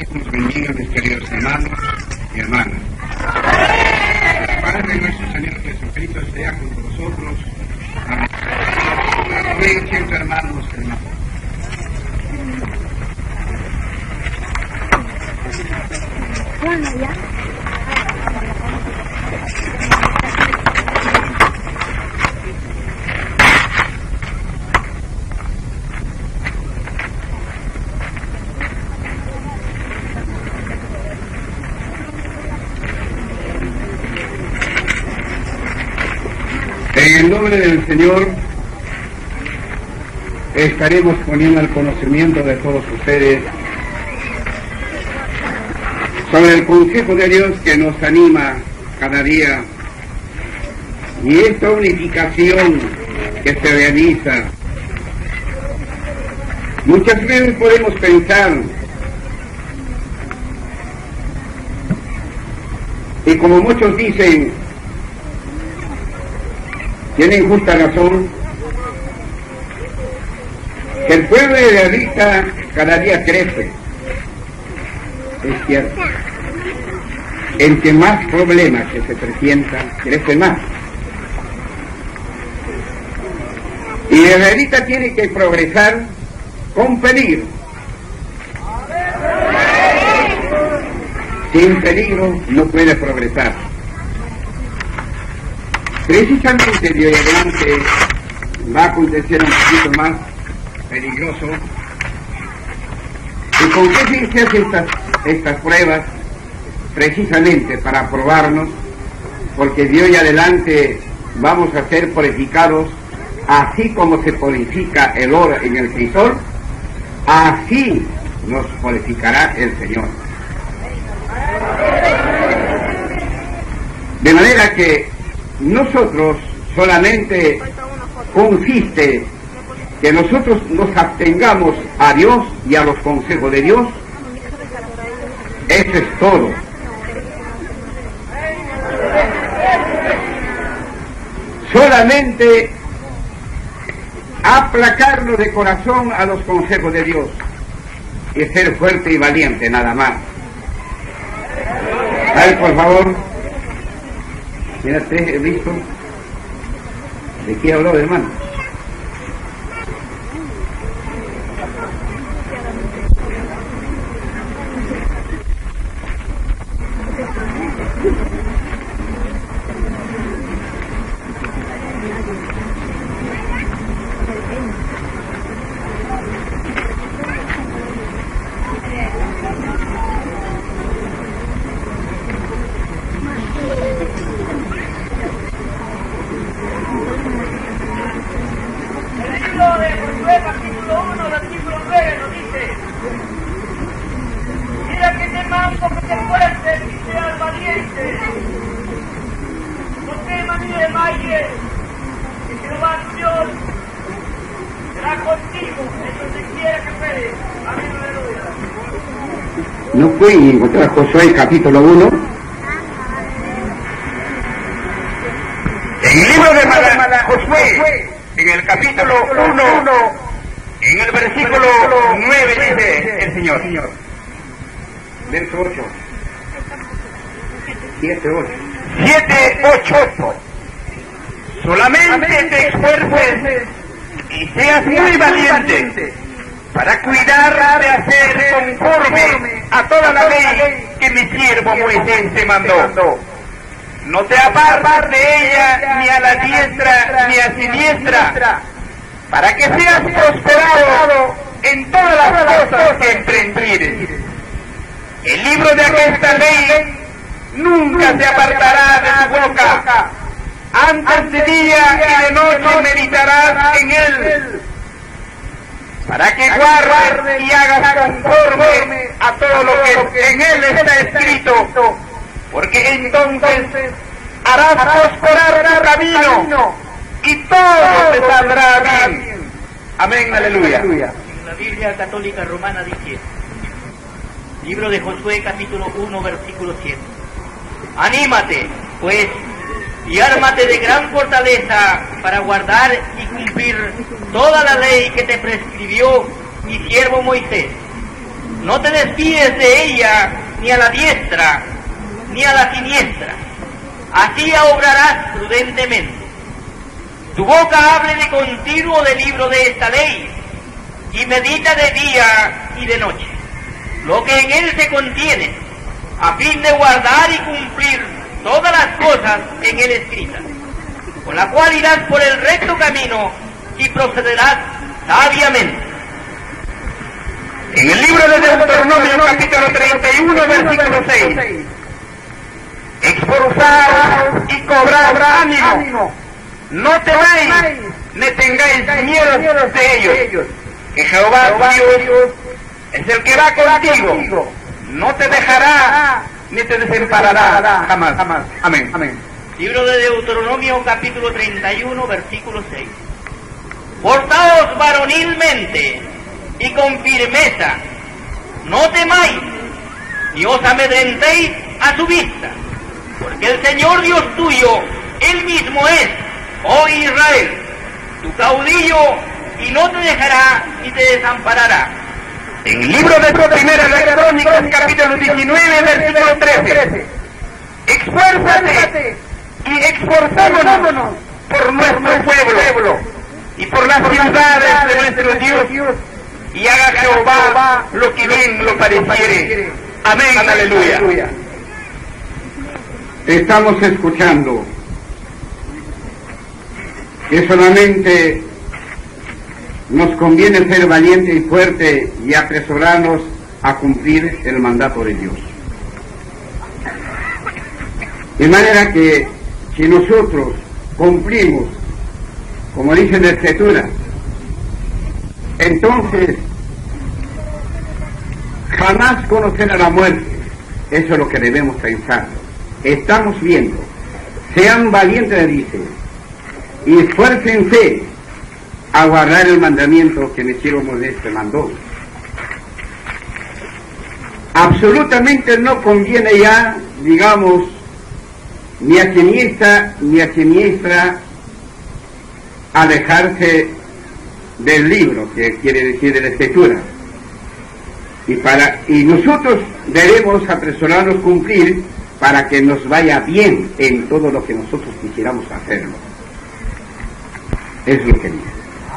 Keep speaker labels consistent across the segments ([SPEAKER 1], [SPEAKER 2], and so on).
[SPEAKER 1] Nos bendiga, mis queridos hermanos y hermanas. El Padre nuestro Señor Jesucristo sea con vosotros. Amén. Siempre, hermanos, hermanos.
[SPEAKER 2] Bueno, ya.
[SPEAKER 1] En el nombre del Señor estaremos poniendo al conocimiento de todos ustedes sobre el consejo de Dios que nos anima cada día y esta unificación que se realiza. Muchas veces podemos pensar, y como muchos dicen, tienen justa razón, que el pueblo israelita cada día crece. Es cierto. Entre más problemas que se presentan, crece más. Y el israelita tiene que progresar con peligro. Sin peligro no puede progresar. Precisamente de hoy adelante va a acontecer un poquito más peligroso. ¿Y con qué fin se hacen estas pruebas? Precisamente para probarnos, porque de hoy adelante vamos a ser purificados, así como se purifica el oro en el crisol, así nos purificará el Señor. De manera que nosotros solamente consiste que nosotros nos abstengamos a Dios y a los consejos de Dios. Eso es todo. Solamente aplacarnos de corazón a los consejos de Dios y ser fuerte y valiente, nada más. Ay, por favor. Mírate, he visto. ¿De qué habló, hermano? ¿No pueden encontrar Josué capítulo 1? En el libro de Josué, en el capítulo 1, en el versículo 9 dice el Señor. Verso 8. 7, 8. Solamente te esfuerces y seas muy valiente para cuidar de hacer conforme a toda la ley que mi siervo Moisés te mandó. No te apartes de ella ni a la diestra ni a siniestra, para que seas prosperado en todas las cosas que emprendieres. El libro de aquesta ley nunca se apartará de tu boca. Antes de día y de noche meditarás en él, para que guardes y hagas conforme a todo lo que en él está escrito, porque entonces harás prosperar tu camino y todo te saldrá bien. Amén, aleluya.
[SPEAKER 3] La Biblia Católica Romana dice, libro de Josué capítulo 1 versículo 7. Anímate, pues, y ármate de gran fortaleza para guardar y cumplir toda la ley que te prescribió mi siervo Moisés. no te desvíes de ella ni a la diestra ni a la siniestra, así obrarás prudentemente. Tu boca hable de continuo del libro de esta ley, y medita de día y de noche lo que en él se contiene, a fin de guardar y cumplir todas las cosas en él escritas, con la cual irás por el recto camino y procederás sabiamente.
[SPEAKER 1] En el libro de Deuteronomio, capítulo 31, versículo 6. Esforzaos y cobrad ánimo. No temáis, ni tengáis miedo de ellos. Que Jehová tu Dios es el que va contigo. No te dejará, ni te desamparará jamás. Amén.
[SPEAKER 3] Libro de Deuteronomio, capítulo 31, versículo 6. Portaos varonilmente y con firmeza, no temáis, ni os amedrentéis a su vista, porque el Señor Dios tuyo, Él mismo es, oh Israel, tu caudillo, y no te dejará ni te desamparará.
[SPEAKER 1] En el libro de Primera de Crónicas, capítulo 19, versículo 13. Esfuérzate y esforzámonos por nuestro pueblo y por las ciudades de nuestro Dios, y haga Jehová lo que bien lo pareciere. Amén, aleluya.
[SPEAKER 4] Estamos escuchando que solamente nos conviene ser valiente y fuerte y apresurarnos a cumplir el mandato de Dios. De manera que si nosotros cumplimos, como dice la Escritura, entonces jamás conocerá la muerte. Eso es lo que debemos pensar. Estamos viendo, sean valientes, dice, y esfuércense a guardar el mandamiento que Mesías Moisés mandó. Absolutamente no conviene ya, digamos, ni a siniestra ni a siniestra alejarse del libro, que quiere decir de la Escritura. Y nosotros debemos apresurarnos a cumplir para que nos vaya bien en todo lo que nosotros quisiéramos hacerlo. Es lo que dice.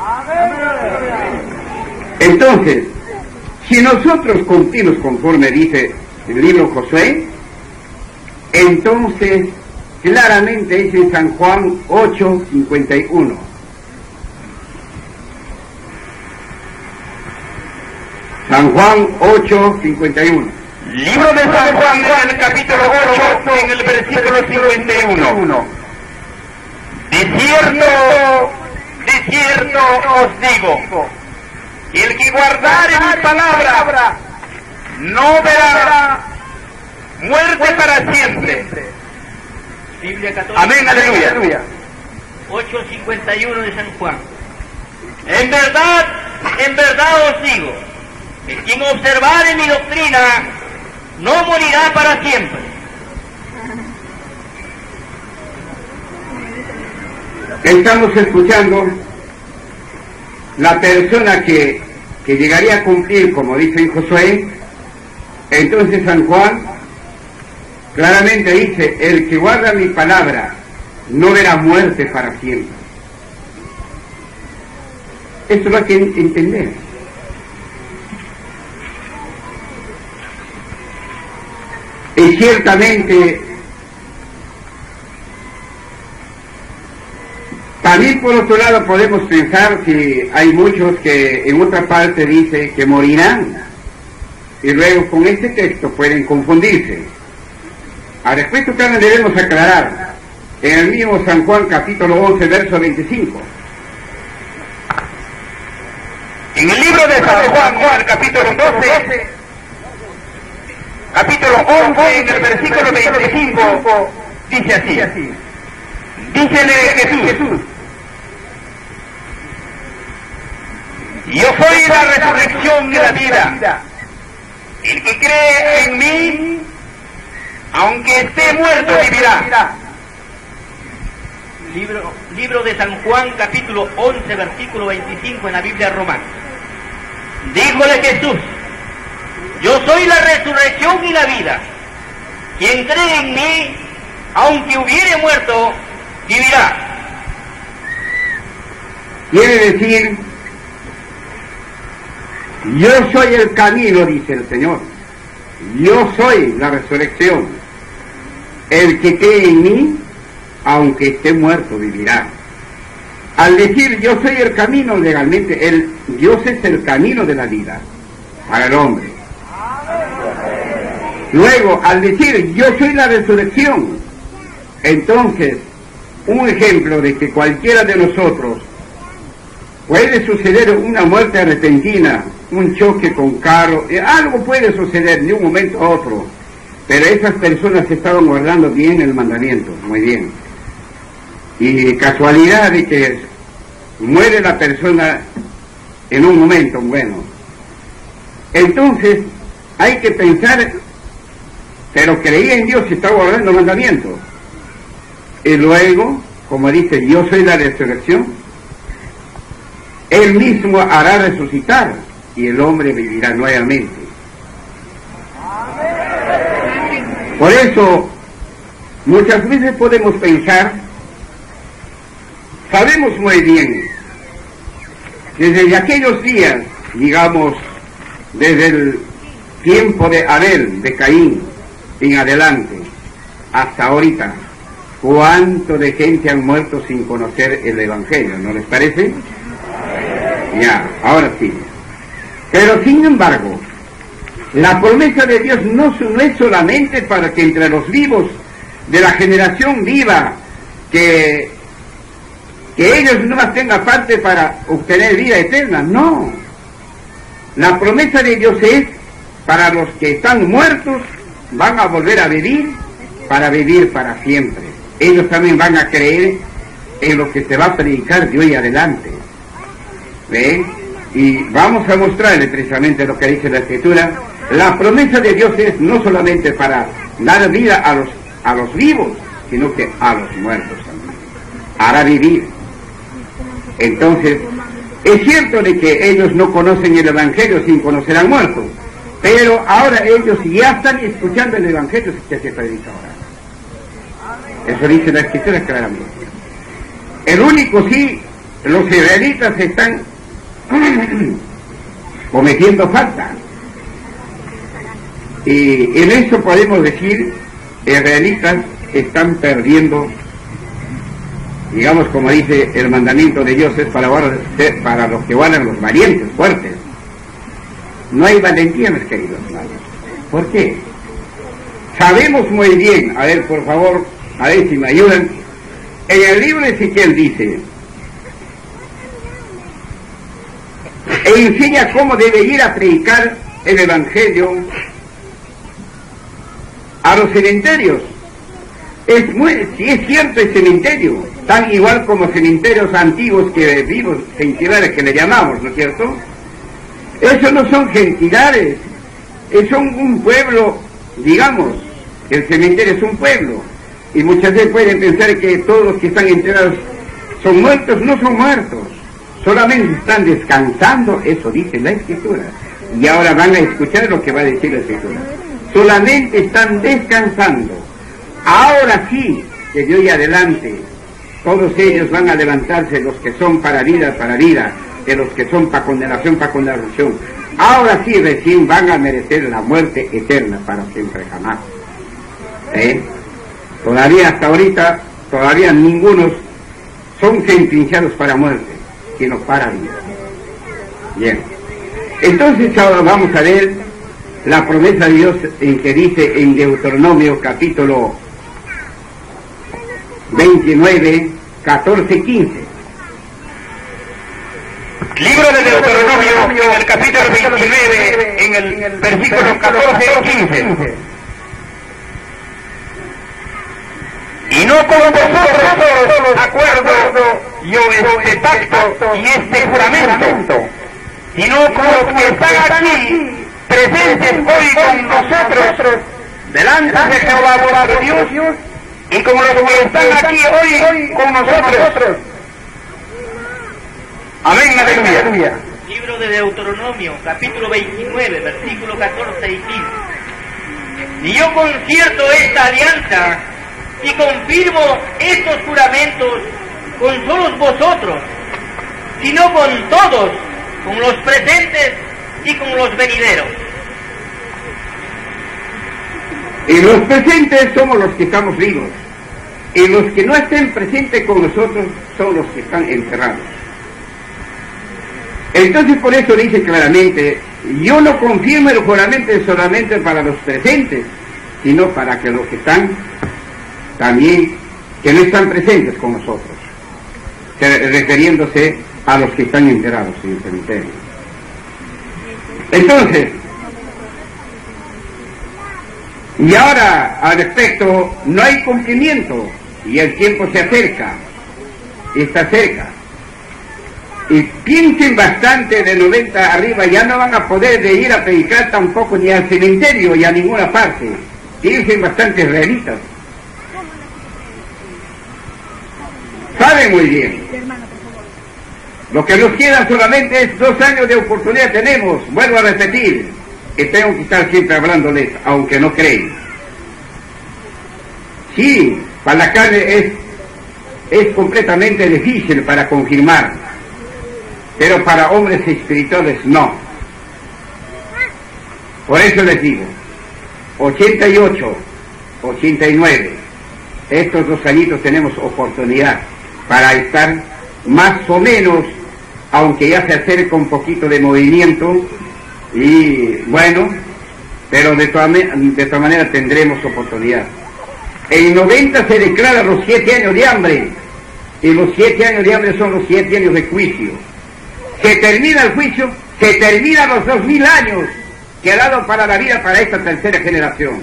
[SPEAKER 4] Entonces, si nosotros cumplimos conforme dice el libro Josué, entonces claramente dice en San Juan 8:51. San Juan 8:51.
[SPEAKER 1] Libro de San Juan, en el capítulo 8, en el versículo 51. De cierto os digo, y el que guardare mi palabra no verá muerte para siempre.
[SPEAKER 3] Biblia católica.
[SPEAKER 1] Amén, aleluya.
[SPEAKER 3] 8:51 de San Juan. En verdad os digo, que quien observare mi doctrina no morirá para siempre.
[SPEAKER 4] Estamos escuchando la persona que llegaría a cumplir, como dice en Josué. Entonces San Juan claramente dice, el que guarda mi palabra no verá muerte para siempre. Esto lo hay que entender. Y ciertamente también por otro lado podemos pensar que hay muchos que en otra parte dice que morirán, y luego con este texto pueden confundirse. Al respecto también debemos aclarar en el mismo San Juan capítulo 11 verso 25.
[SPEAKER 1] En el libro de San Juan, capítulo 12, capítulo 11, en el versículo 25, dice así. Dícele Jesús: yo soy la resurrección y la vida. El que cree en mí, aunque esté muerto, vivirá.
[SPEAKER 3] Libro de San Juan, capítulo 11, versículo 25 en la Biblia romana. Díjole Jesús: Yo soy la resurrección y la vida. Quien cree en mí, aunque hubiere muerto, vivirá.
[SPEAKER 4] Quiere decir, yo soy el camino, dice el Señor. Yo soy la resurrección. El que cree en mí, aunque esté muerto, vivirá. Al decir yo soy el camino, legalmente, Dios es el camino de la vida para el hombre. Luego, al decir yo soy la resurrección, entonces, un ejemplo de que cualquiera de nosotros puede suceder una muerte repentina, un choque con carro, algo puede suceder de un momento a otro, pero esas personas estaban guardando bien el mandamiento, muy bien. Y casualidad de que muere la persona en un momento, bueno. Entonces, hay que pensar, pero creía en Dios y estaba guardando el mandamiento. Y luego, como dice, yo soy la resurrección, Él mismo hará resucitar y el hombre vivirá nuevamente. Por eso, muchas veces podemos pensar, sabemos muy bien, desde aquellos días, digamos, desde el tiempo de Abel, de Caín, en adelante, hasta ahorita, cuánto de gente han muerto sin conocer el Evangelio, ¿no les parece? Ya, ahora sí. Pero sin embargo, la promesa de Dios no es solamente para que entre los vivos de la generación viva, que ellos no más tengan parte para obtener vida eterna, no. La promesa de Dios es para los que están muertos, van a volver a vivir para siempre. Ellos también van a creer en lo que se va a predicar de hoy adelante. ¿Ve? Y vamos a mostrarle precisamente lo que dice la Escritura. La promesa de Dios es no solamente para dar vida a los vivos, sino que a los muertos también. Hará vivir. Entonces, es cierto de que ellos no conocen el Evangelio sin conocer al muerto, pero ahora ellos ya están escuchando el Evangelio que se predica ahora. Eso dice la Escritura claramente. El único sí, los israelitas están cometiendo falta. Y en eso podemos decir, israelitas están perdiendo, digamos, como dice el mandamiento de Dios, es para los que guardan los valientes, fuertes. No hay valentía, mis queridos hermanos. ¿Por qué? Sabemos muy bien, a ver, por favor, a ver si me ayudan. En el libro de Ezequiel dice, e enseña cómo debe ir a predicar el Evangelio a los cementerios. Si es cierto el cementerio, tan igual como cementerios antiguos que vivos, gentilares que le llamamos, ¿no es cierto? Esos no son gentilares, son un pueblo, digamos, el cementerio es un pueblo, y muchas veces pueden pensar que todos los que están enterrados son muertos, no son muertos, solamente están descansando, eso dice la Escritura, y ahora van a escuchar lo que va a decir la Escritura, solamente están descansando. Ahora sí, que de hoy adelante, todos ellos van a levantarse, los que son para vida, de los que son para condenación. Ahora sí recién van a merecer la muerte eterna para siempre jamás. Todavía hasta ahorita, todavía ningunos son sentenciados para muerte, sino para vida. Bien. Entonces ahora vamos a ver la promesa de Dios en que dice en Deuteronomio capítulo 29, 14, 15.
[SPEAKER 1] Libro de Deuteronomio, en el capítulo 29, en el versículo 14 y 15. Y no con vosotros acuerdo yo este pacto y este juramento, sino con los que están aquí presentes hoy con nosotros, delante de Jehová vuestro Dios, y con los que están aquí hoy con nosotros. Amén, aleluya.
[SPEAKER 3] Libro de Deuteronomio, capítulo 29, versículos 14 y 15. Y yo concierto esta alianza y confirmo estos juramentos con solos vosotros, sino con todos, con los presentes y con los venideros.
[SPEAKER 4] Y los presentes somos los que estamos vivos, y los que no estén presentes con nosotros son los que están enterrados. Entonces por eso dice claramente, yo no confirmo el juramento solamente para los presentes, sino para que los que están también, que no están presentes con nosotros, refiriéndose a los que están enterrados en el cementerio. Entonces, y ahora al respecto, no hay cumplimiento y el tiempo se acerca, está cerca. Y piensen bastante, de 90 arriba ya no van a poder de ir a predicar tampoco ni al cementerio y a ninguna parte. Piensen bastante israelitas. Saben muy bien. Lo que nos queda solamente es 2 años de oportunidad tenemos. Vuelvo a repetir, que tengo que estar siempre hablándoles, aunque no creen. Sí, para la carne es completamente difícil para confirmar, pero para hombres espirituales no. Por eso les digo, 88, 89, estos 2 añitos tenemos oportunidad para estar más o menos, aunque ya se acerca un poquito de movimiento, y bueno, pero de todas maneras tendremos oportunidad. En 90 se declaran los 7 años de hambre, y los 7 años de hambre son los 7 años de juicio. Se termina el juicio, se terminan los 2000 años que ha dado para la vida para esta tercera generación.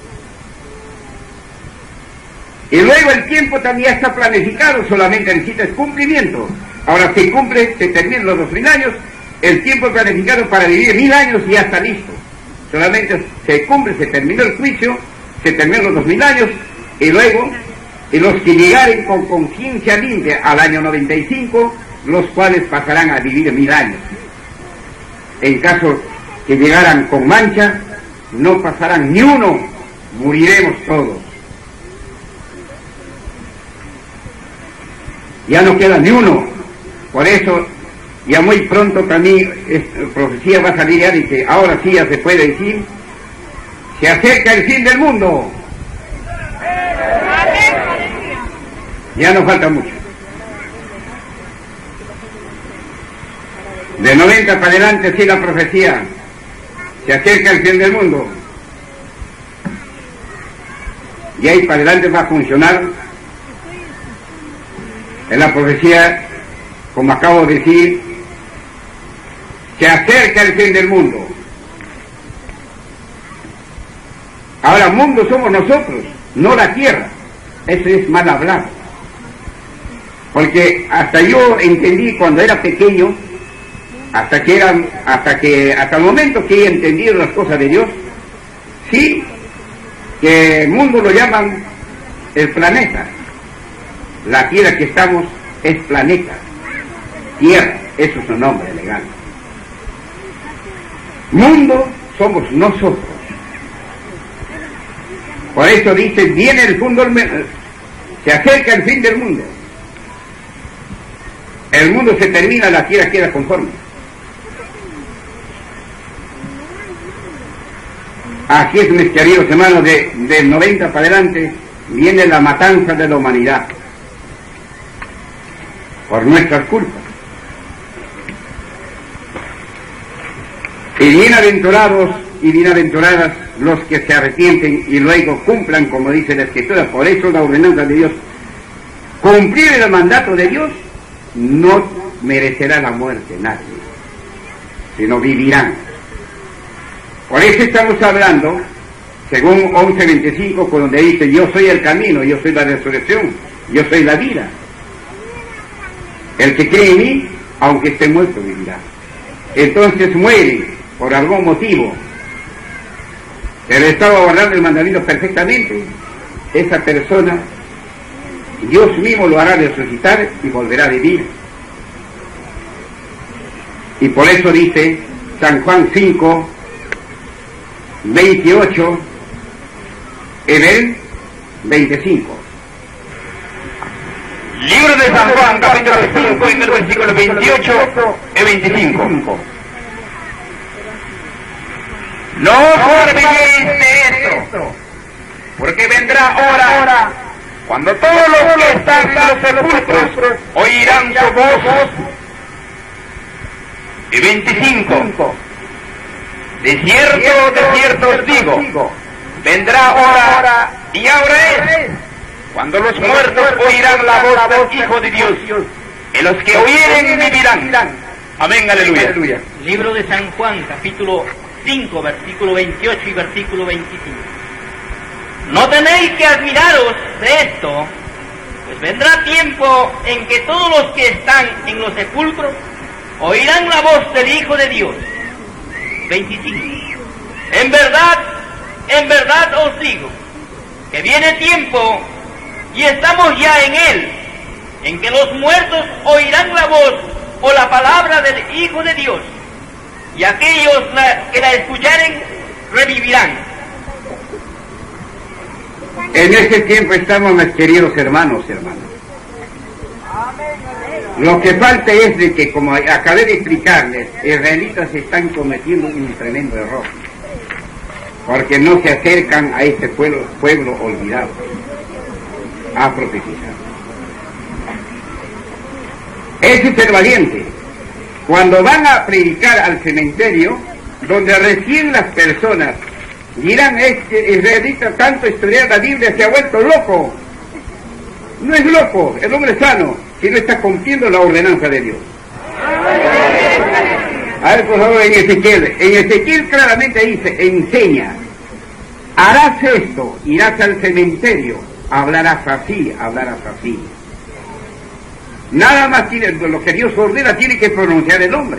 [SPEAKER 4] Y luego el tiempo también está planificado, solamente necesita el cumplimiento. Ahora se cumple, se terminan los 2000 años, el tiempo planificado para vivir 1000 años y ya está listo. Solamente se cumple, se terminó el juicio, se terminan los 2000 años, y luego, y los que llegaren con conciencia limpia al año 95, los cuales pasarán a vivir 1000 años. En caso que llegaran con mancha, no pasarán ni uno, moriremos todos. Ya no queda ni uno. Por eso, ya muy pronto también, profecía va a salir ya, dice, ahora sí ya se puede decir, se acerca el fin del mundo. Ya nos falta mucho. De 90 para adelante, sí, la profecía, se acerca el fin del mundo. Y ahí para adelante va a funcionar en la profecía, como acabo de decir, se acerca el fin del mundo. Ahora, mundo somos nosotros, no la tierra. Eso es mal hablado. Porque hasta yo entendí cuando era pequeño, hasta el momento que he entendido las cosas de Dios, sí, que el mundo lo llaman el planeta. La tierra que estamos es planeta, tierra, eso es un nombre legal. Mundo somos nosotros. Por eso dice, viene el fin del mundo, se acerca el fin del mundo. El mundo se termina, la tierra queda conforme. Así es, mis queridos hermanos, del 90 para adelante viene la matanza de la humanidad por nuestras culpas. Y bienaventurados y bienaventuradas los que se arrepienten y luego cumplan, como dice la Escritura. Por eso la ordenanza de Dios, cumplir el mandato de Dios, no merecerá la muerte nadie, sino vivirán. Por eso estamos hablando, según 11:25, donde dice, yo soy el camino, yo soy la resurrección, yo soy la vida. El que cree en mí, aunque esté muerto, vivirá. Entonces muere por algún motivo, pero estaba guardando el mandamiento perfectamente. Esa persona, Dios mismo lo hará resucitar y volverá a vivir. Y por eso dice San Juan 5, 28, en el 25.
[SPEAKER 1] Libro de San Juan, capítulo 5, en el versículo 28 y 25. No os olvidéis de esto, porque vendrá hora cuando todos los que están en los sepulcros oirán su voz. Y 25. De cierto os digo, vendrá hora, y ahora es, cuando los muertos oirán la voz del Hijo de Dios, y los que oyeren vivirán. Amén, aleluya.
[SPEAKER 3] Libro de San Juan, capítulo 5, versículo 28 y versículo 25. No tenéis que admiraros de esto, pues vendrá tiempo en que todos los que están en los sepulcros oirán la voz del Hijo de Dios. 25. En verdad os digo, que viene tiempo, y estamos ya en él, en que los muertos oirán la voz o la palabra del Hijo de Dios, y aquellos que la escucharen revivirán.
[SPEAKER 4] En ese tiempo estamos, mis queridos hermanos. Lo que falta es de que, como acabé de explicarles, israelitas están cometiendo un tremendo error, porque no se acercan a este pueblo olvidado a profetizar. Ese es el valiente. Cuando van a predicar al cementerio, donde recién las personas dirán, este israelita tanto estudiar la Biblia se ha vuelto loco. No es loco, el hombre es sano, si no está cumpliendo la ordenanza de Dios. A ver, por favor, en Ezequiel claramente dice, enseña, harás esto, irás al cementerio, hablarás así. Nada más tiene, lo que Dios ordena tiene que pronunciar el hombre.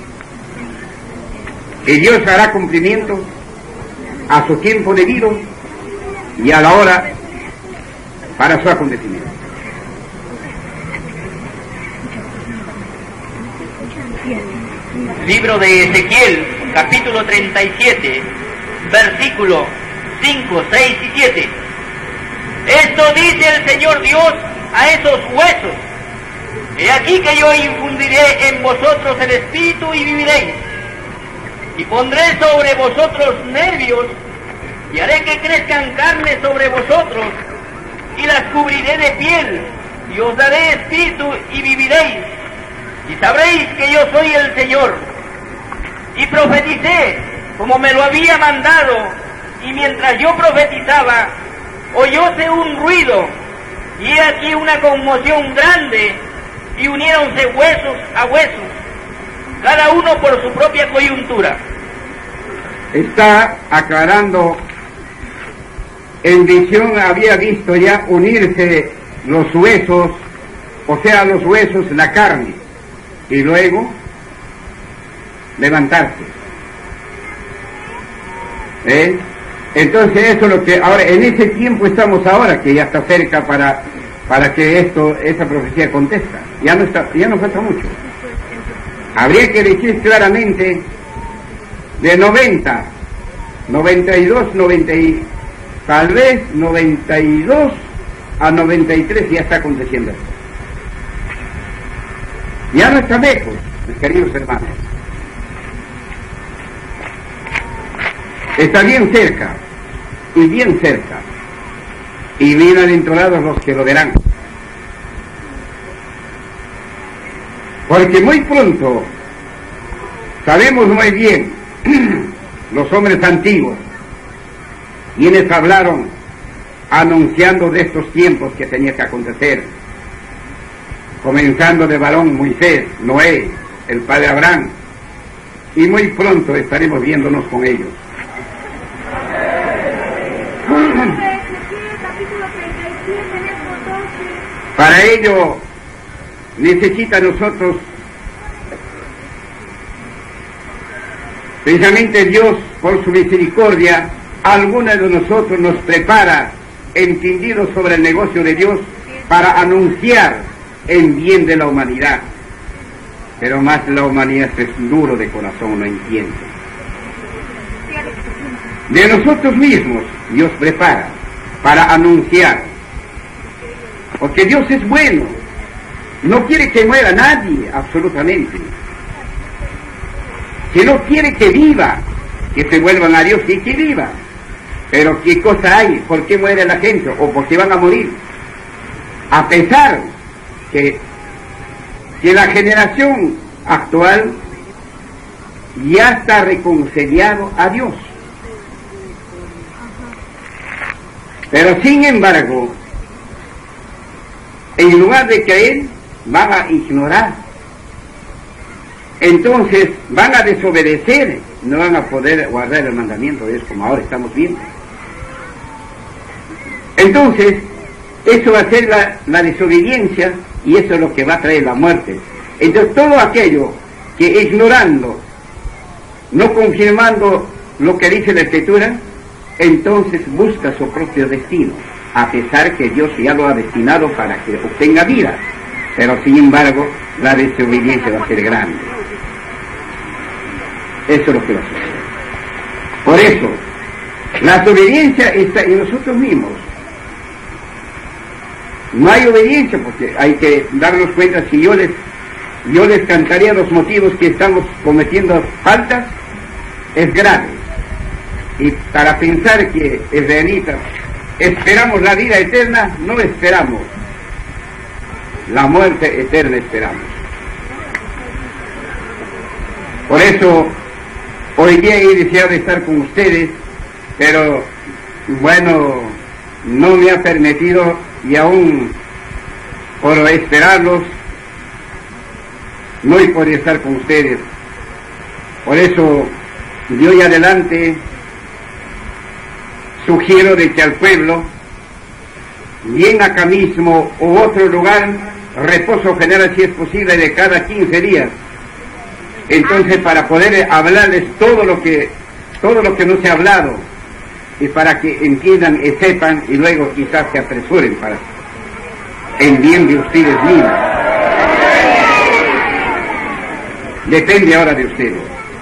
[SPEAKER 4] Y Dios hará cumplimiento a su tiempo debido y a la hora para su acontecimiento.
[SPEAKER 3] Libro de Ezequiel, capítulo 37, versículos 5, 6 y 7. Esto dice el Señor Dios a esos huesos: he aquí que yo infundiré en vosotros el espíritu y viviréis, y pondré sobre vosotros nervios, y haré que crezcan carne sobre vosotros, y las cubriré de piel, y os daré espíritu y viviréis, y sabréis que yo soy el Señor. Y profeticé como me lo había mandado, y mientras yo profetizaba, oyóse un ruido, y he aquí una conmoción grande, y uniéronse huesos a huesos, cada uno por su propia coyuntura.
[SPEAKER 4] Está aclarando, en visión había visto ya unirse los huesos, o sea, los huesos, la carne, y luego levantarse. Entonces eso es lo que ahora, en ese tiempo estamos ahora, que ya está cerca para que esta profecía contesta. Ya no falta mucho. Habría que decir claramente de 90, 92, 90, tal vez 92 a 93 ya está aconteciendo esto. Ya no está lejos, mis queridos hermanos. Está bien cerca, y bien cerca, y bienaventurados los que lo verán. Porque muy pronto, sabemos muy bien, los hombres antiguos, quienes hablaron anunciando de estos tiempos que tenía que acontecer, comenzando de varón Moisés, Noé, el padre Abraham, y muy pronto estaremos viéndonos con ellos. Para ello necesita nosotros, precisamente Dios, por su misericordia, algunos de nosotros nos prepara, entendidos sobre el negocio de Dios, para anunciar en bien de la humanidad. pero más la humanidad es duro de corazón, no entiende. De nosotros mismos Dios prepara para anunciar, porque Dios es bueno, no quiere que muera nadie, absolutamente. Que no quiere que viva, que se vuelvan a Dios y que viva. Pero ¿qué cosa hay? ¿Por qué muere la gente? ¿O por qué van a morir? A pesar que la generación actual ya está reconciliado a Dios. Pero sin embargo, en lugar de creer, van a ignorar. Entonces van a desobedecer, no van a poder guardar el mandamiento de Dios como ahora estamos viendo. Entonces, eso va a ser la desobediencia y eso es lo que va a traer la muerte. Entonces todo aquello que ignorando, no confirmando lo que dice la Escritura, entonces busca su propio destino, a pesar que Dios ya lo ha destinado para que obtenga vida. Pero sin embargo, la desobediencia va a ser grande. Eso es lo que va a suceder. Por eso, la desobediencia está en nosotros mismos. No hay obediencia porque hay que darnos cuenta. Si yo les cantaría los motivos que estamos cometiendo faltas, es grave. Y para pensar que israelitas esperamos la vida eterna, no esperamos. La muerte eterna esperamos. Por eso, hoy día he deseado estar con ustedes, pero bueno, no me ha permitido y aún por esperarlos no he podido estar con ustedes. Por eso, de hoy adelante, sugiero de que al pueblo, bien acá mismo u otro lugar, reposo general si es posible de cada 15 días. Entonces para poder hablarles todo lo que no se ha hablado y para que entiendan y sepan y luego quizás se apresuren para en bien de ustedes mismos. Depende ahora de ustedes.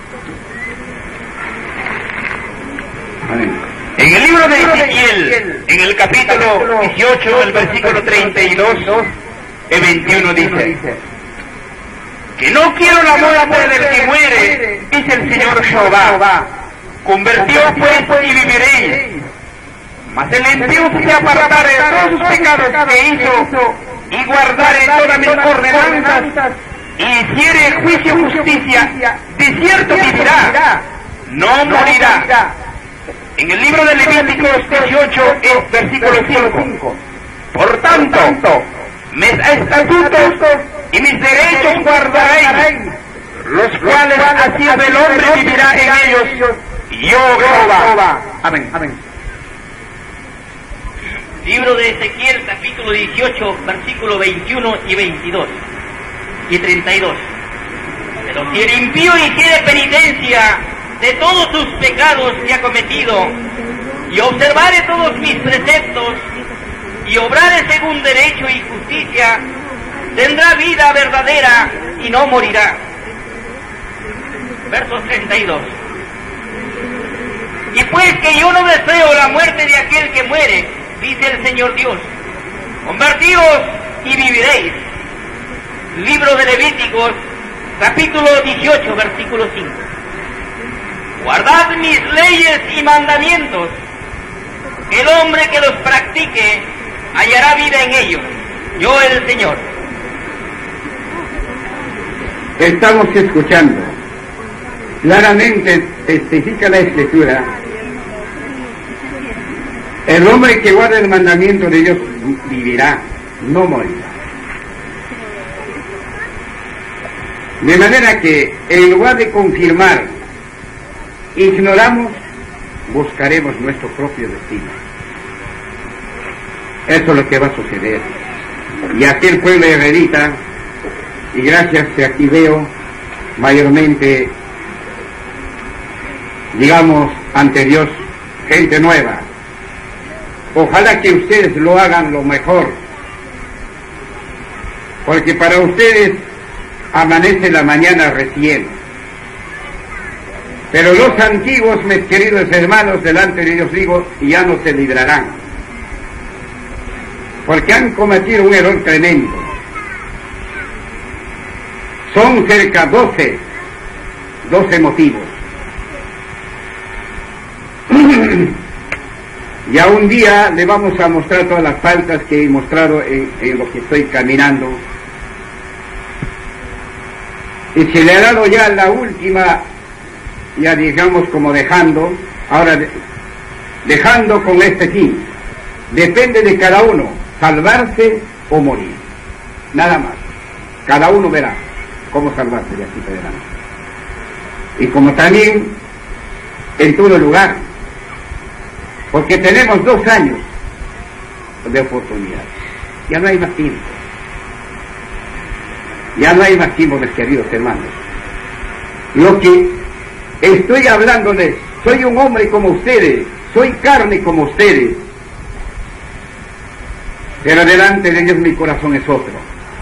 [SPEAKER 4] Amén.
[SPEAKER 1] En el libro de Ezequiel, en el capítulo 18, el versículo 32 y 21 dice: que no quiero la muerte del que muere, dice el Señor Jehová. Convertíos pues y viviréis. Mas el impío se apartare de todos sus pecados que hizo y guardare todas mis ordenanzas y hiciere juicio y justicia, de cierto vivirá, no morirá. En el libro de Levíticos 18, versículo 5. Por tanto, mis estatutos y mis derechos guardaréis, los cuales haciendo el hombre vivirá en ellos, yo Jehová. Amén. Amén.
[SPEAKER 3] Libro de Ezequiel, capítulo 18, versículo 21 y 22 y 32. Pero si el impío hiciere penitencia de todos sus pecados que ha cometido, y observare todos mis preceptos, y obrare según derecho y justicia, tendrá vida verdadera y no morirá. Verso 32. Y pues que yo no deseo la muerte de aquel que muere, dice el Señor Dios, convertíos y viviréis. Libro de Levíticos, capítulo 18, versículo 5. Guardad mis leyes y mandamientos. El hombre que los practique hallará vida en ellos. Yo el Señor.
[SPEAKER 4] Estamos escuchando. Claramente testifica la Escritura. El hombre que guarda el mandamiento de Dios vivirá, no morirá. De manera que en lugar de confirmar, ignoramos, buscaremos nuestro propio destino. Eso es lo que va a suceder. Y aquí el pueblo israelita, y gracias que aquí veo mayormente, digamos, ante Dios, gente nueva. Ojalá que ustedes lo hagan lo mejor, porque para ustedes amanece la mañana recién. Pero los antiguos, mis queridos hermanos, delante de Dios digo, ya no se librarán, porque han cometido un error tremendo. Son cerca 12 motivos. Ya un día le vamos a mostrar todas las faltas que he mostrado en lo que estoy caminando. Y se le ha dado ya la última, ya digamos como dejando, ahora dejando con este fin. Depende de cada uno, salvarse o morir. Nada más. Cada uno verá cómo salvarse de aquí para adelante. Y como también en todo lugar, porque tenemos 2 años de oportunidad. Ya no hay más tiempo. Ya no hay más tiempo, mis queridos hermanos. Lo que estoy hablándoles, soy un hombre como ustedes, soy carne como ustedes, pero delante de ellos mi corazón es otro.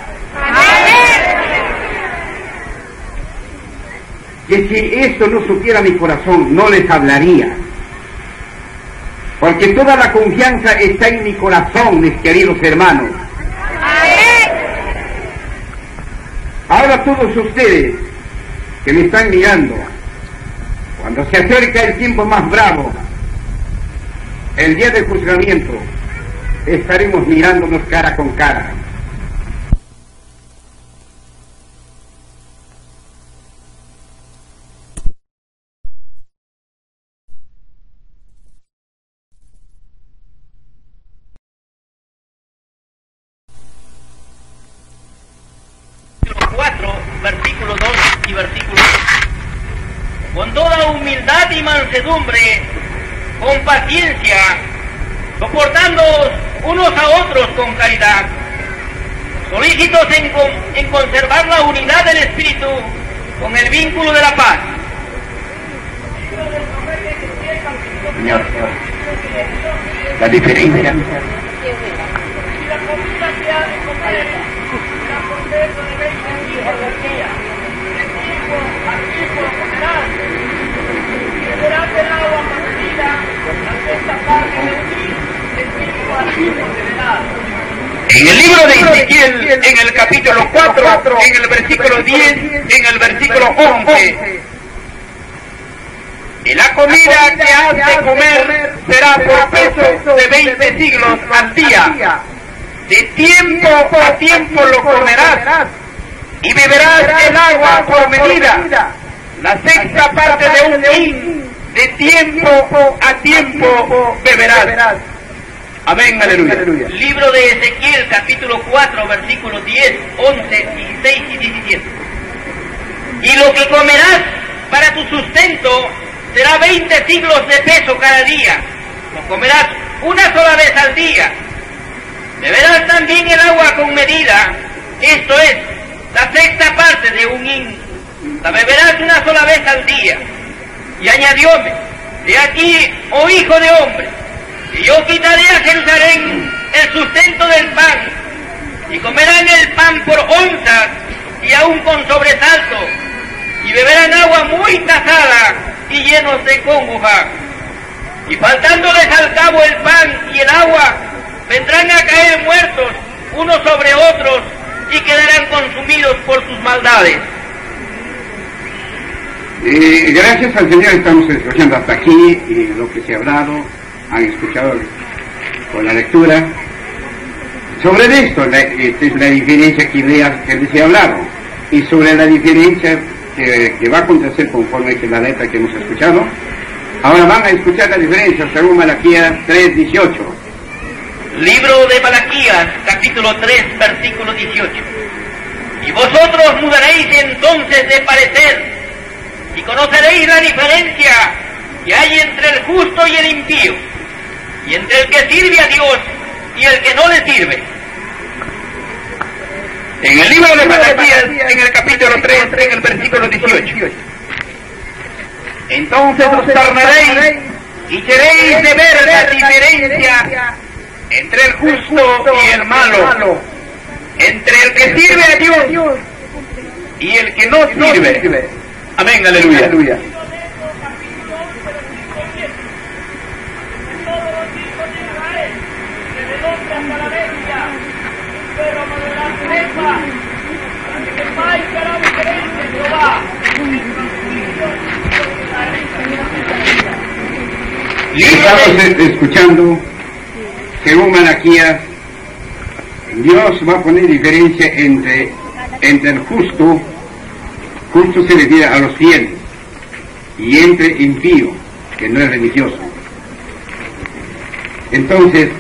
[SPEAKER 4] Que si esto no supiera mi corazón, no les hablaría. Porque toda la confianza está en mi corazón, mis queridos hermanos. Ahora todos ustedes que me están mirando, cuando se acerca el tiempo más bravo, el día del juzgamiento, estaremos mirándonos cara con cara.
[SPEAKER 3] Versículo 2 y versículo 3. Con toda humildad y mansedumbre, con paciencia, soportándoos unos a otros con caridad, solícitos en conservar la unidad del Espíritu con el vínculo de la paz.
[SPEAKER 4] Señor, la diferencia.
[SPEAKER 1] En el libro de Ezequiel, en el capítulo 4, en el versículo 10, en el versículo 11, y la comida que has de comer será por peso de 20 siglos al día. De tiempo a tiempo lo comerás, y beberás el agua por medida, la sexta parte de un hin, de tiempo a tiempo beberás. Amén, aleluya.
[SPEAKER 3] Libro de Ezequiel, capítulo 4, versículos 10, 11, 16 y 17. Y lo que comerás para tu sustento será 20 siglos de peso cada día. Lo comerás una sola vez al día. Beberás también el agua con medida, esto es, la sexta parte de un hin. La beberás una sola vez al día. Y añadióme, he aquí, oh hijo de hombre, y yo quitaré a Jerusalén el sustento del pan, y comerán el pan por onzas, y aún con sobresalto, y beberán agua muy tasada, y llenos de congoja. Y faltándoles al cabo el pan y el agua, vendrán a caer muertos unos sobre otros, y quedarán consumidos por sus maldades.
[SPEAKER 4] Gracias al Señor estamos escuchando hasta aquí, y lo que se ha hablado, han escuchado con la lectura. Sobre esto, esta es la diferencia que les he hablado, y sobre la diferencia que va a acontecer conforme que la letra que hemos escuchado. Ahora van a escuchar la diferencia según Malaquías 3:18.
[SPEAKER 3] Libro de Malaquías, capítulo 3, versículo 18. Y vosotros mudaréis entonces de parecer, y conoceréis la diferencia que hay entre el justo y el impío, y entre el que sirve a Dios y el que no le sirve.
[SPEAKER 1] En el libro de Malaquías, en el capítulo 3, en el versículo 18. Entonces os tornaréis y seréis de ver la diferencia entre el justo y el malo, entre el que sirve a Dios y el que no sirve. Amén, aleluya.
[SPEAKER 4] Estamos escuchando, según Malaquías, Dios va a poner diferencia entre el justo se refiere a los fieles, y entre impío, que no es religioso. Entonces,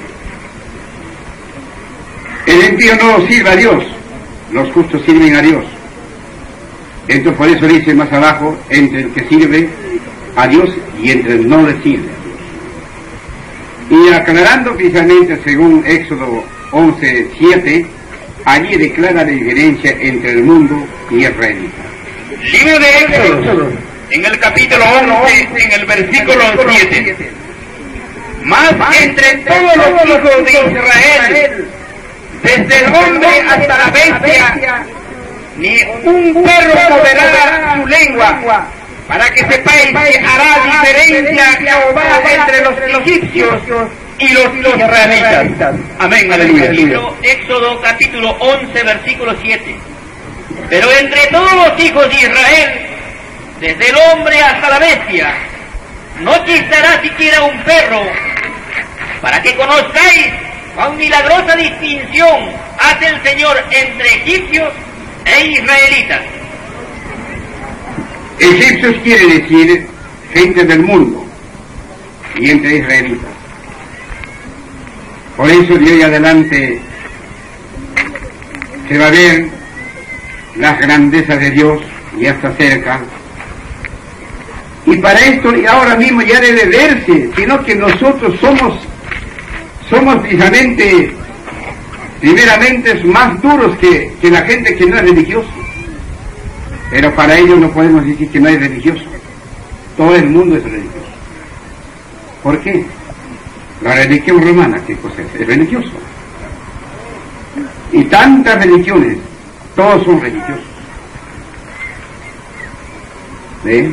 [SPEAKER 4] el impío no sirve a Dios, los justos sirven a Dios. Entonces por eso dice más abajo, entre el que sirve a Dios y entre el no le sirve a Dios. Y aclarando precisamente según Éxodo 11:7, allí declara la diferencia entre el mundo y israelita.
[SPEAKER 1] Libro de Éxodo, en el capítulo 11, en el versículo 7. Más entre todos los hijos de Israel, desde el hombre hasta la bestia, ni un perro moverá su lengua, para que sepáis que hará diferencia Jehová entre los egipcios y los israelitas. Amén, aleluya.
[SPEAKER 3] Libro Éxodo capítulo 11, versículo 7. Pero entre todos los hijos de Israel, desde el hombre hasta la bestia, no chistará siquiera un perro, para que conozcáis cuán milagrosa distinción hace el Señor entre egipcios e israelitas.
[SPEAKER 4] Egipcios quiere decir gente del mundo, y entre israelitas. Por eso de hoy adelante se va a ver las grandezas de Dios, ya está cerca. Y para esto y ahora mismo ya debe verse, sino que nosotros somos precisamente, primeramente, más duros que la gente que no es religiosa. Pero para ellos no podemos decir que no es religioso. Todo el mundo es religioso. ¿Por qué? La religión romana, ¿qué cosa es? Es religioso. Y tantas religiones, todos son religiosos. ¿Ven?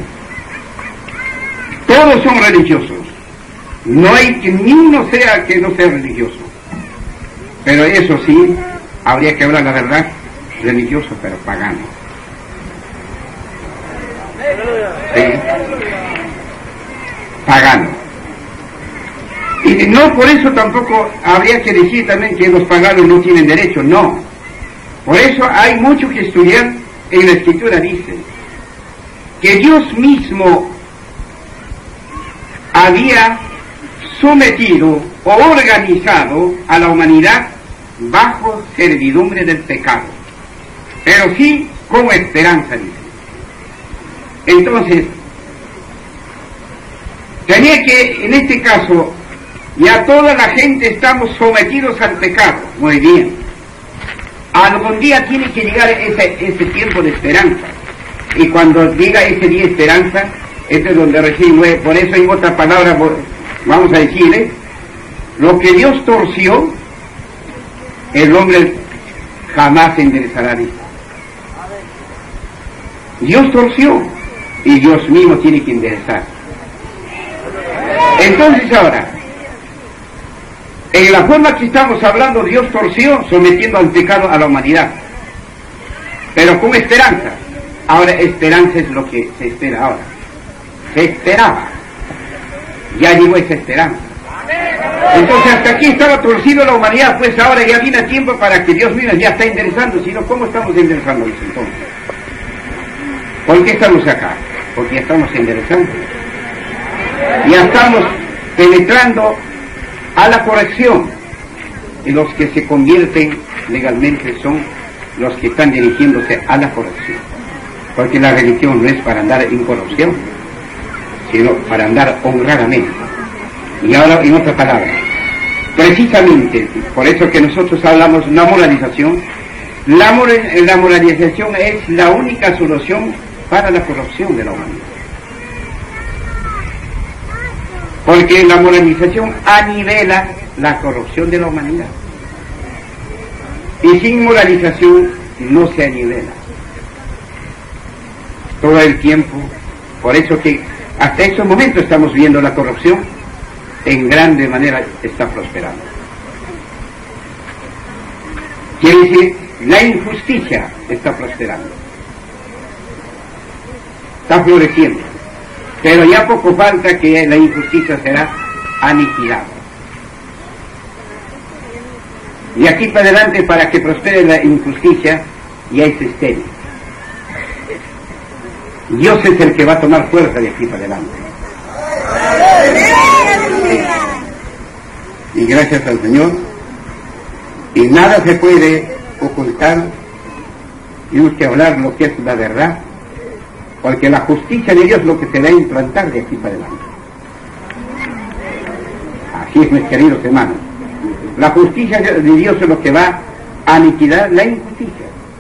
[SPEAKER 4] Todos son religiosos. No hay que ni uno sea que no sea religioso. Pero eso sí, habría que hablar la verdad, religioso pero pagano. ¿Sí? Pagano. Y no por eso tampoco habría que decir también que los paganos no tienen derecho, no. Por eso hay mucho que estudiar. En la Escritura dice que Dios mismo había sometido o organizado a la humanidad bajo servidumbre del pecado, pero sí como esperanza, dice. Entonces, tenía que, en este caso, ya toda la gente estamos sometidos al pecado, muy bien. Algún día tiene que llegar ese tiempo de esperanza, y cuando diga ese día esperanza, este es donde recibe, por eso en otra palabra, vamos a decirle, lo que Dios torció, el hombre jamás se enderezará, dice. Dios torció, y Dios mismo tiene que enderezar. Entonces ahora, en la forma que estamos hablando, Dios torció, sometiendo al pecado a la humanidad, pero con esperanza. Ahora, esperanza es lo que se espera ahora. Se esperaba, ya llegó esa esperanza. Entonces hasta aquí estaba torcido la humanidad, pues ahora ya viene el tiempo para que Dios mismo ya está enderezando. Si no, ¿cómo estamos enderezando entonces? ¿Por qué estamos acá? Porque ya estamos enderezando, ya estamos penetrando a la corrección, y los que se convierten legalmente son los que están dirigiéndose a la corrección, porque la religión no es para andar en corrupción, sino para andar honradamente. Y ahora, en otra palabra, precisamente por eso que nosotros hablamos la moralización, la moralización es la única solución para la corrupción de la humanidad. Porque la moralización anivela la corrupción de la humanidad. Y sin moralización no se anivela. todo el tiempo. Por eso que hasta estos momentos estamos viendo la corrupción en grande manera está prosperando. Quiere decir, la injusticia está prosperando, está floreciendo, pero ya poco falta que la injusticia será aniquilada. Y aquí para adelante, para que prospere la injusticia, ya es estéril. Dios es el que va a tomar fuerza de aquí para adelante. Y gracias al Señor, y nada se puede ocultar, tenemos que hablar lo que es la verdad, porque la justicia de Dios es lo que se va a implantar de aquí para adelante. Así es, mis queridos hermanos. La justicia de Dios es lo que va a aniquilar la injusticia.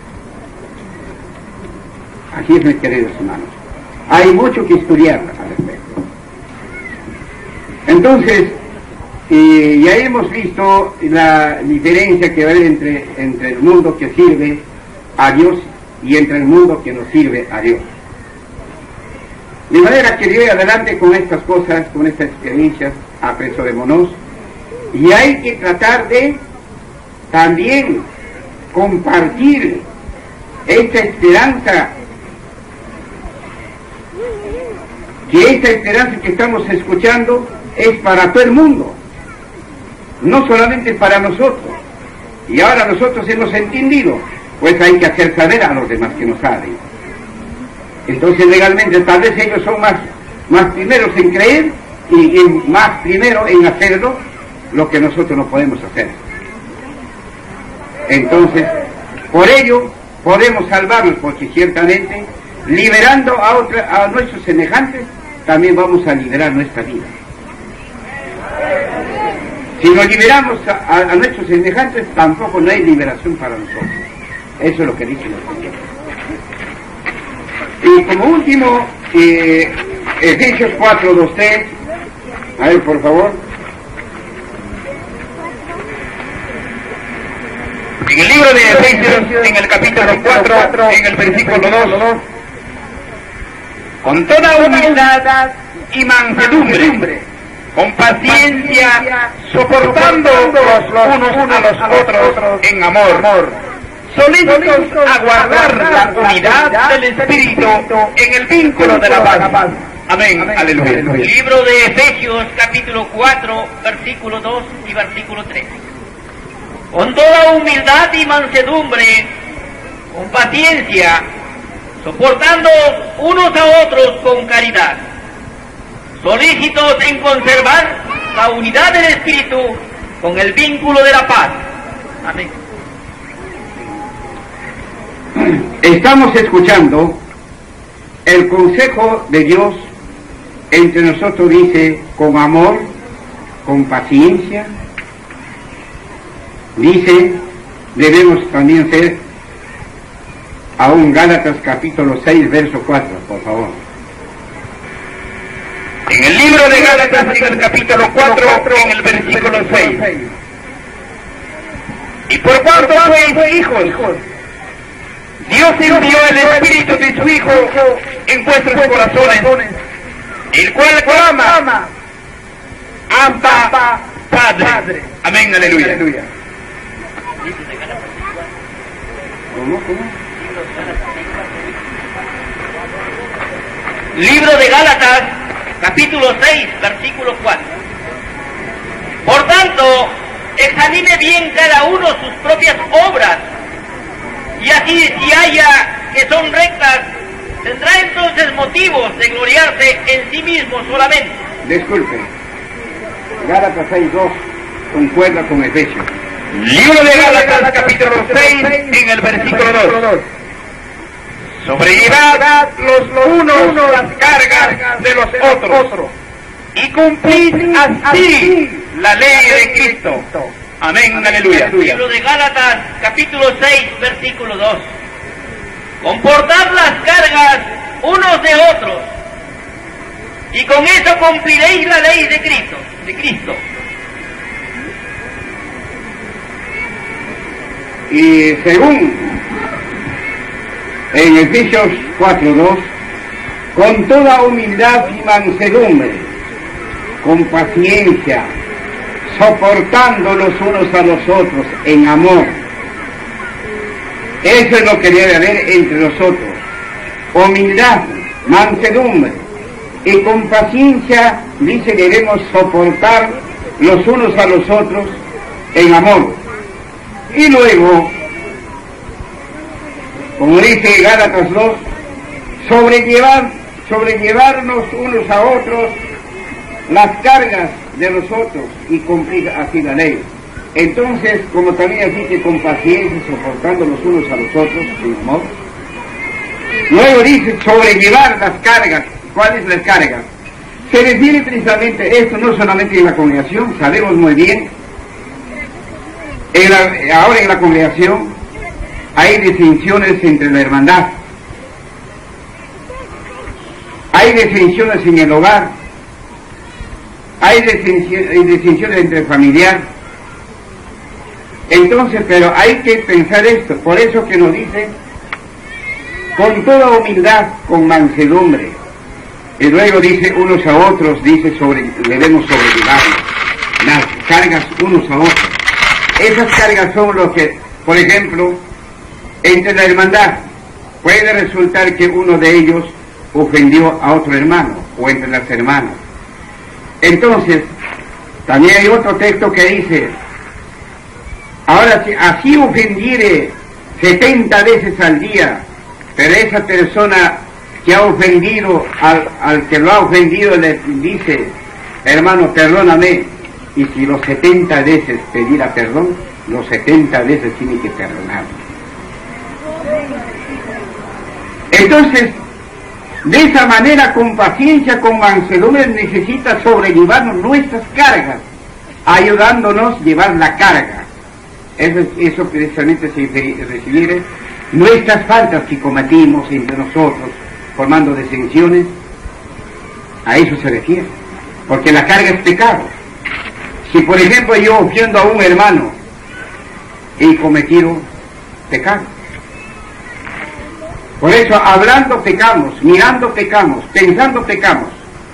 [SPEAKER 4] Así es, mis queridos hermanos. Hay mucho que estudiar al respecto. Entonces, ya hemos visto la diferencia que hay entre el mundo que sirve a Dios y entre el mundo que no sirve a Dios. De manera que yo adelante con estas cosas, con estas experiencias, apresurémonos, y hay que tratar de también compartir esta esperanza, que esta esperanza que estamos escuchando es para todo el mundo, no solamente para nosotros. Y ahora nosotros hemos entendido, pues hay que hacer saber a los demás que no saben. Entonces legalmente tal vez ellos son más primeros en creer y más primero en hacerlo, lo que nosotros no podemos hacer. Entonces, por ello podemos salvarnos, porque ciertamente liberando a nuestros semejantes también vamos a liberar nuestra vida. Si nos liberamos a nuestros semejantes, tampoco no hay liberación para nosotros. Eso es lo que dice el Señor. Y como último, Efesios 4, 2, 3. A ver, por favor.
[SPEAKER 1] En el libro de Efesios, en el capítulo 4, en el versículo 2, con toda humildad y mansedumbre, con paciencia, soportando los unos a los otros en amor, solícitos a guardar la unidad del Espíritu en el vínculo de la paz. Amén, aleluya.
[SPEAKER 3] Libro de Efesios, capítulo 4, versículo 2 y versículo 3. Con toda humildad y mansedumbre, con paciencia, soportando unos a otros con caridad, solícitos en conservar la unidad del Espíritu con el vínculo de la paz. Amén.
[SPEAKER 4] Estamos escuchando el consejo de Dios entre nosotros, dice, con amor, con paciencia. Dice, debemos también ser, aún Gálatas capítulo 6, verso 4, por favor.
[SPEAKER 1] En el libro de Gálatas, en el capítulo 4, en el versículo 6. ¿Y por cuánto sois hijos? Dios envió el Espíritu de su Hijo en vuestros corazones, el cual clama, Abba, Padre. Amén, aleluya.
[SPEAKER 4] ¿Cómo?
[SPEAKER 3] Libro de Gálatas, capítulo 6, versículo 4. Por tanto, examine bien cada uno sus propias obras, y así si haya que son rectas, tendrá entonces motivos de gloriarse en sí mismo solamente.
[SPEAKER 4] Disculpe, Gálatas 6:2 concuerda con Efesios.
[SPEAKER 1] Libro de Gálatas, capítulo 6, en el versículo 2. Sobrellevad los unos las cargas de los otros, y cumplid así la ley de Cristo. Amén, aleluya.
[SPEAKER 3] Libro de Gálatas, capítulo 6, versículo 2. Comportad las cargas unos de otros, y con eso cumpliréis la ley de Cristo.
[SPEAKER 4] Y según en Efesios 4:2, con toda humildad y mansedumbre, con paciencia, soportando los unos a los otros en amor. Eso es lo que debe haber entre nosotros: humildad, mansedumbre, y con paciencia, dice, debemos soportar los unos a los otros en amor. Y luego, como dice Gálatas 2, sobrellevarnos unos a otros las cargas de los otros y cumplir así la ley. Entonces, como también así que con paciencia, soportando los unos a los otros en amor. Luego dice sobrellevar las cargas. ¿Cuáles las cargas? Se refiere precisamente esto, no solamente en la congregación, sabemos muy bien, ahora en la congregación hay disensiones entre la hermandad, hay disensiones en el hogar, hay disensiones entre el familiar. Entonces, pero hay que pensar esto, por eso que nos dice, con toda humildad, con mansedumbre. Y luego dice, unos a otros, dice, debemos sobrellevar las cargas unos a otros. Esas cargas son lo que, por ejemplo, entre la hermandad, puede resultar que uno de ellos ofendió a otro hermano, o entre las hermanas. Entonces, también hay otro texto que dice, ahora si así ofendiere 70 veces al día, pero esa persona que ha ofendido al que lo ha ofendido le dice, hermano, perdóname, y si los 70 veces pedirá perdón, los 70 veces tiene que perdonar. Entonces, de esa manera, con paciencia, con mansedumbre, necesita sobrellevarnos nuestras cargas, ayudándonos a llevar la carga. Eso precisamente se refiere nuestras faltas que cometimos entre nosotros, formando disensiones, a eso se refiere, porque la carga es pecado. Si por ejemplo yo ofendo a un hermano, he cometido pecado. Por eso, hablando pecamos, mirando pecamos, pensando pecamos.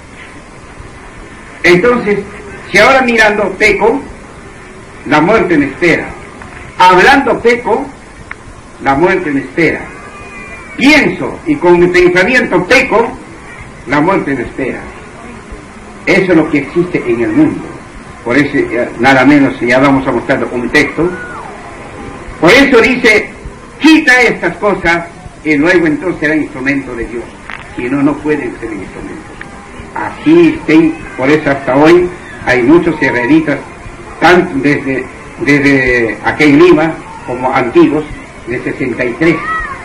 [SPEAKER 4] Entonces, si ahora mirando peco, la muerte me espera. Hablando peco, la muerte me espera. Pienso y con mi pensamiento peco, la muerte me espera. Eso es lo que existe en el mundo. Por eso, nada menos, ya vamos a mostrar un texto. Por eso dice, quita estas cosas y luego entonces será instrumento de Dios. Si no, no pueden ser instrumentos. Así estén, por eso hasta hoy hay muchos herreritas, tanto desde aquí en Lima como antiguos, de 63.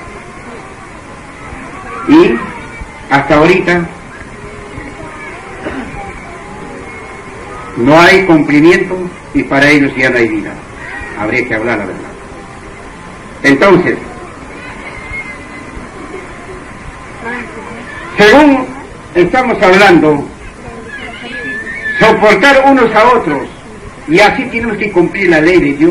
[SPEAKER 4] Y hasta ahorita no hay cumplimiento y para ellos ya no hay vida. Habría que hablar la verdad. Entonces, según estamos hablando, soportar unos a otros, y así tenemos que cumplir la ley de Dios.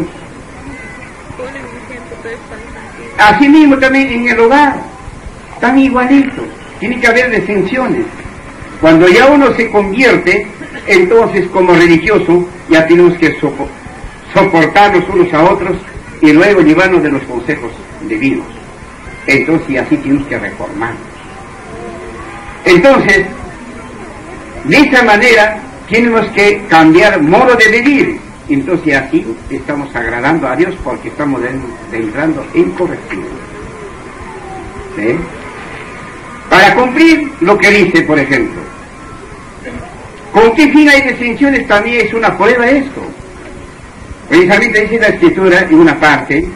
[SPEAKER 4] Así mismo también en el hogar, están igualitos, tiene que haber disensiones. Cuando ya uno se convierte, entonces como religioso, ya tenemos que soportarnos unos a otros y luego llevarnos de los consejos divinos. Entonces, y así tenemos que reformarnos. Entonces, de esa manera, tenemos que cambiar modo de vivir. Entonces, así estamos agradando a Dios porque estamos entrando en corrección. ¿Sí? Para cumplir lo que dice, por ejemplo, ¿con qué fin hay disensiones? También es una prueba esto. Precisamente dice la Escritura en una parte,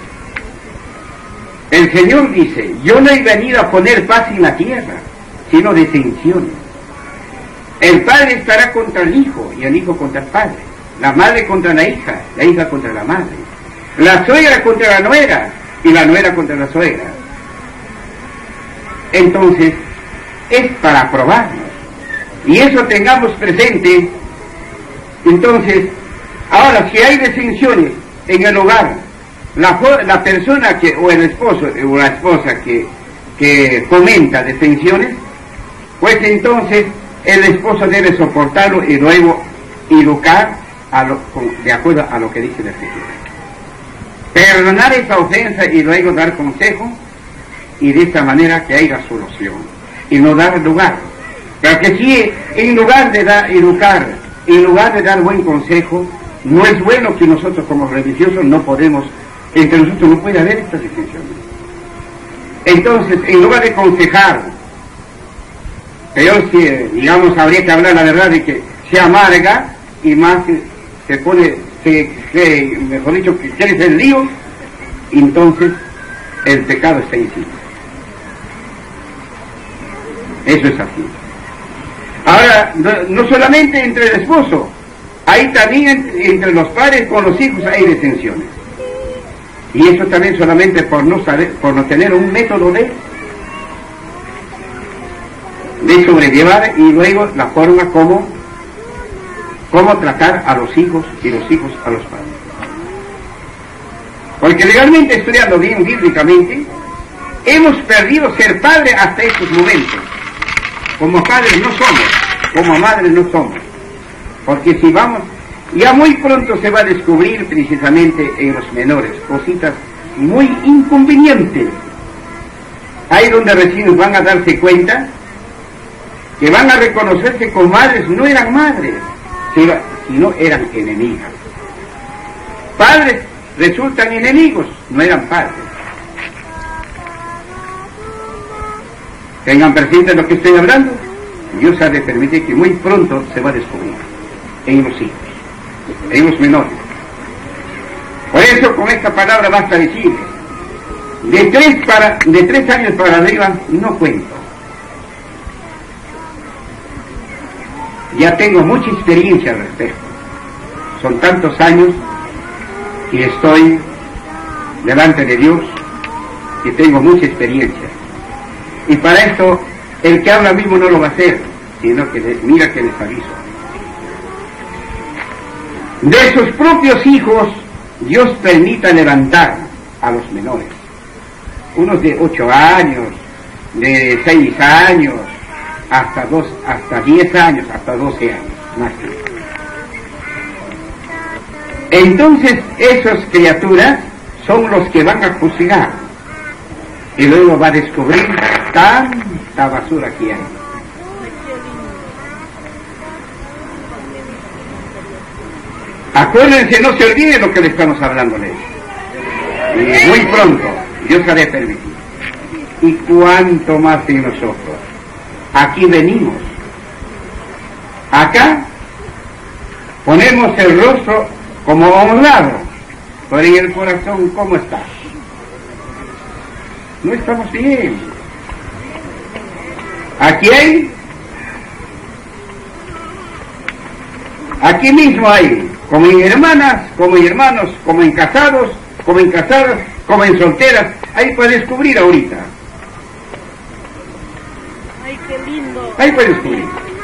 [SPEAKER 4] el Señor dice, yo no he venido a poner paz en la tierra, sino disensiones. El padre estará contra el hijo y el hijo contra el padre, la madre contra la hija contra la madre, la suegra contra la nuera y la nuera contra la suegra. Entonces, es para probarnos. Y eso tengamos presente. Entonces, ahora, si hay disensiones en el hogar, la persona que, o el esposo o la esposa que fomenta disensiones, pues entonces el esposo debe soportarlo y luego educar de acuerdo a lo que dice la Escritura. Perdonar esa ofensa y luego dar consejo, y de esta manera que haya solución y no dar lugar. Pero que si en lugar de educar, en lugar de dar buen consejo, no es bueno que nosotros como religiosos no podemos, entre nosotros no puede haber estas distinciones. Entonces, en lugar de aconsejar, peor si, digamos, habría que hablar la verdad de que se amarga y más se pone, mejor dicho, que quieres el lío, entonces el pecado está encima. Eso es así. Ahora, no solamente entre el esposo, hay también entre los padres con los hijos hay disensiones. Y eso también solamente por no saber, por no tener un método de sobrellevar, y luego la forma como tratar a los hijos y los hijos a los padres. Porque legalmente, estudiando bien bíblicamente, hemos perdido ser padre hasta estos momentos. Como padres no somos, como madres no somos. Porque si vamos, ya muy pronto se va a descubrir precisamente en los menores cositas muy inconvenientes. Ahí donde recién van a darse cuenta que van a reconocerse con madres, no eran madres, sino eran enemigas. Padres resultan enemigos, no eran padres. Tengan presente lo que estoy hablando. Dios ha de permitir que muy pronto se va a descubrir en los hijos, en los menores. Por eso con esta palabra basta decir, de 3 años para arriba no cuento. Ya tengo mucha experiencia al respecto. Son tantos años que estoy delante de Dios y tengo mucha experiencia. Y para esto, el que habla mismo no lo va a hacer, sino que mira que les aviso. De sus propios hijos, Dios permita levantar a los menores. Unos de 8 años, de 6 años, hasta 10 años, hasta 12 años, más que. Entonces, esas criaturas son los que van a juzgar. Y luego va a descubrir tanta basura que hay. Acuérdense, no se olviden lo que le estamos hablando de ellos. Y muy pronto, Dios ha de permitir. Y cuánto más en nosotros. Aquí venimos. Acá ponemos el rostro como a un lado, pero en el corazón, ¿cómo está? No estamos bien. Aquí mismo hay, como en hermanas, como en hermanos, como en casados, como en casadas, como en solteras. Ahí puedes descubrir ahorita.
[SPEAKER 2] Ay, qué lindo.
[SPEAKER 4] Ahí puedes descubrir.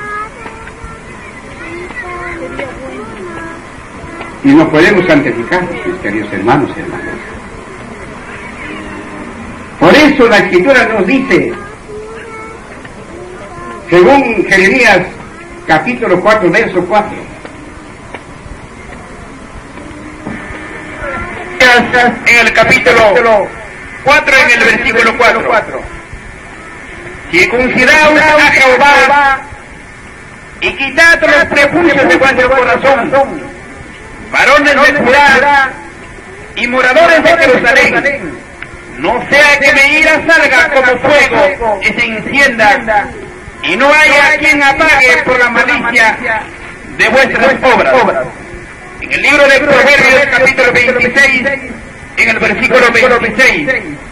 [SPEAKER 4] Y nos podemos santificar, mis queridos hermanos y hermanas. Por eso la Escritura nos dice, según Jeremías capítulo 4, verso 4,
[SPEAKER 1] en el capítulo 4, en el versículo 4, circuncidaos a Jehová y quitad los prejuicios de vuestro corazón, varones de Judá y moradores de Jerusalén. No sea que mi ira salga como fuego y se encienda, y no haya quien apague por la malicia de vuestras obras. En el libro de Proverbios, capítulo 26, en el versículo 26,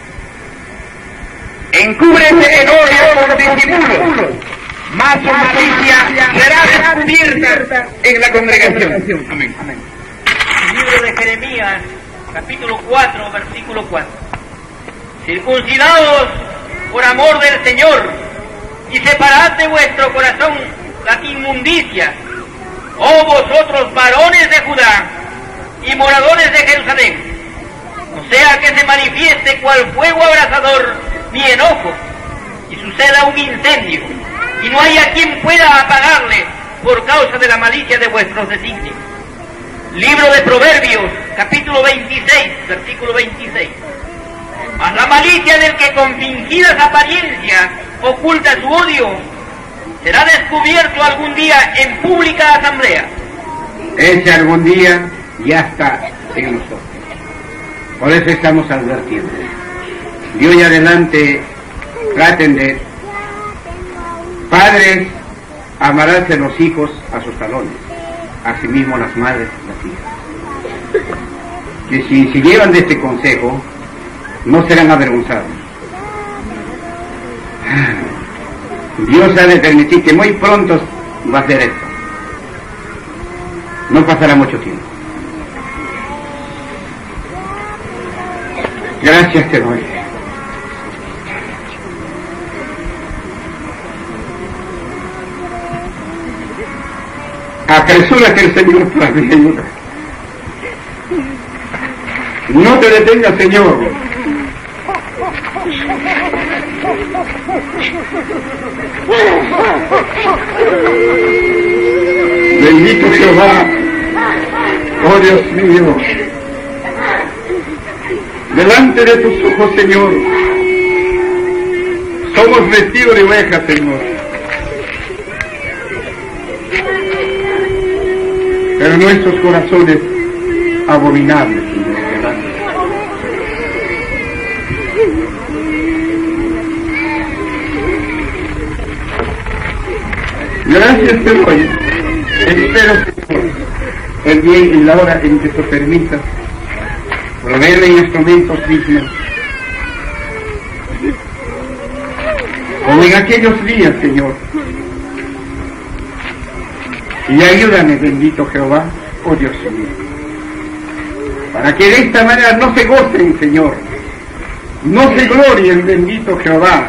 [SPEAKER 1] encúbrese el odio con disimulo, mas su malicia será descubierta en la congregación. Amén.
[SPEAKER 3] El libro de Jeremías, capítulo 4, versículo 4. Circuncidaos por amor del Señor, y separad de vuestro corazón las inmundicias, oh vosotros varones de Judá y moradores de Jerusalén, no sea que se manifieste cual fuego abrasador mi enojo, y suceda un incendio, y no haya quien pueda apagarle por causa de la malicia de vuestros designios. Libro de Proverbios, capítulo 26, versículo 26. Mas la malicia del que con fingidas apariencias oculta su odio será descubierto algún día en pública asamblea.
[SPEAKER 4] Ese algún día ya está en nosotros. Por eso estamos advirtiendo. De hoy adelante traten de, padres, amarán los hijos a sus talones, asimismo las madres las hijas. Que si se llevan de este consejo, no serán avergonzados. Dios ha de permitir que muy pronto va a hacer esto. No pasará mucho tiempo. Gracias te doy. Apresúrate, Señor, para mi ayuda. No te detengas, Señor. Bendito Jehová, oh Dios mío, delante de tus ojos, Señor, somos vestidos de ovejas, Señor, pero nuestros corazones abominables, Señor, delante. Gracias te doy. Espero, Señor, el bien y la hora en que te permitas proveerle instrumentos dignos, como en aquellos días, Señor. Y ayúdame, bendito Jehová, oh Dios mío, para que de esta manera no se gocen, Señor, no se glorien, bendito Jehová,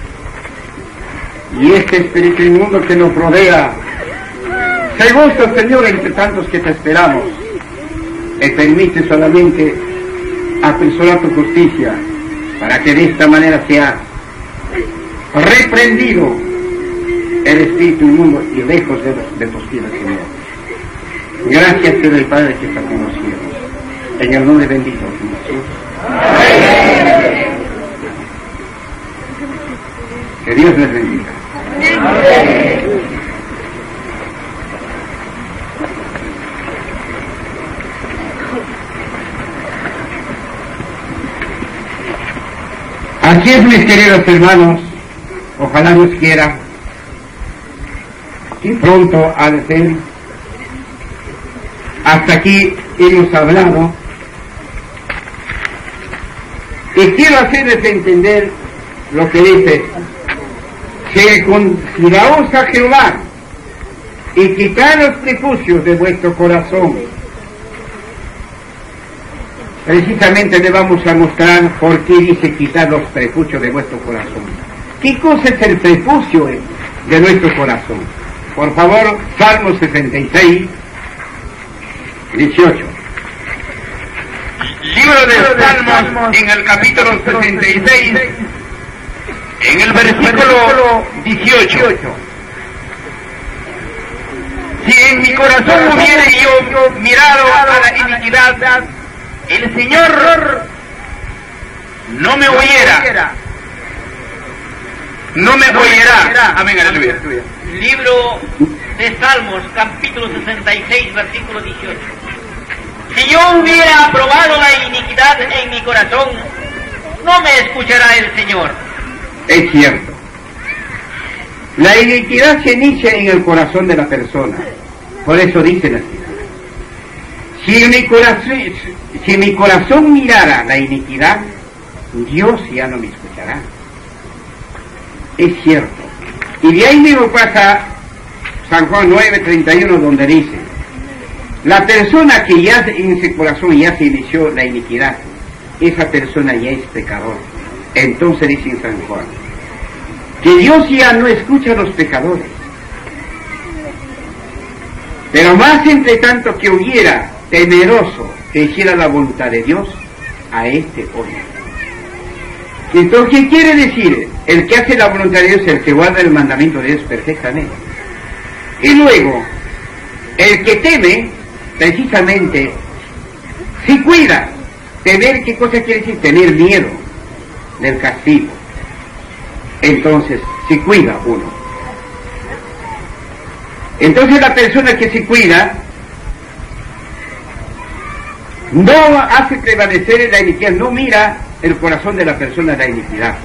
[SPEAKER 4] y este espíritu inmundo que nos rodea se goza, Señor, entre tantos que te esperamos. Y permite solamente apresurar tu justicia para que de esta manera sea reprendido el espíritu inmundo y lejos de tus pies, Señor. Gracias te doy, Padre, que está con los cielos. En el nombre bendito de Jesús. Amén. Que Dios les bendiga. Amén. Así es, mis queridos hermanos, ojalá Dios quiera que pronto ha de ser. Hasta aquí hemos hablado y quiero hacerles entender lo que dice: que consideraos a Jehová y quitad los prepucios de vuestro corazón. Precisamente le vamos a mostrar por qué dice quitar los prepucios de vuestro corazón. ¿Qué cosa es el prepucio de nuestro corazón? Por favor, Salmo 66, 18.
[SPEAKER 1] Libro de Salmos, en el capítulo 66, en el versículo 18. Si en mi corazón hubiera yo mirado a la iniquidad, el Señor no me oyera. No me oyera. Amén, aleluya.
[SPEAKER 3] Libro de Salmos, capítulo 66, versículo 18. Si yo hubiera aprobado la iniquidad en mi corazón, no me escuchará el Señor.
[SPEAKER 4] Es cierto. La iniquidad se inicia en el corazón de la persona. Por eso dicen así: si mi corazón mirara la iniquidad, Dios ya no me escuchará. Es cierto. Y de ahí mismo pasa San Juan 9:31, donde dice: la persona que ya en ese corazón ya se inició la iniquidad, esa persona ya es pecador. Entonces dice en San Juan que Dios ya no escucha a los pecadores, pero más entre tanto que hubiera temeroso que hiciera la voluntad de Dios, a este oye. Entonces, ¿qué quiere decir? El que hace la voluntad de Dios es el que guarda el mandamiento de Dios perfectamente. Y luego, el que teme, precisamente, si cuida. Temer, ¿qué cosa quiere decir? Tener miedo del castigo. Entonces, si cuida uno. Entonces la persona que se cuida no hace prevalecer en la iniquidad, no mira el corazón de la persona de la iniquidad.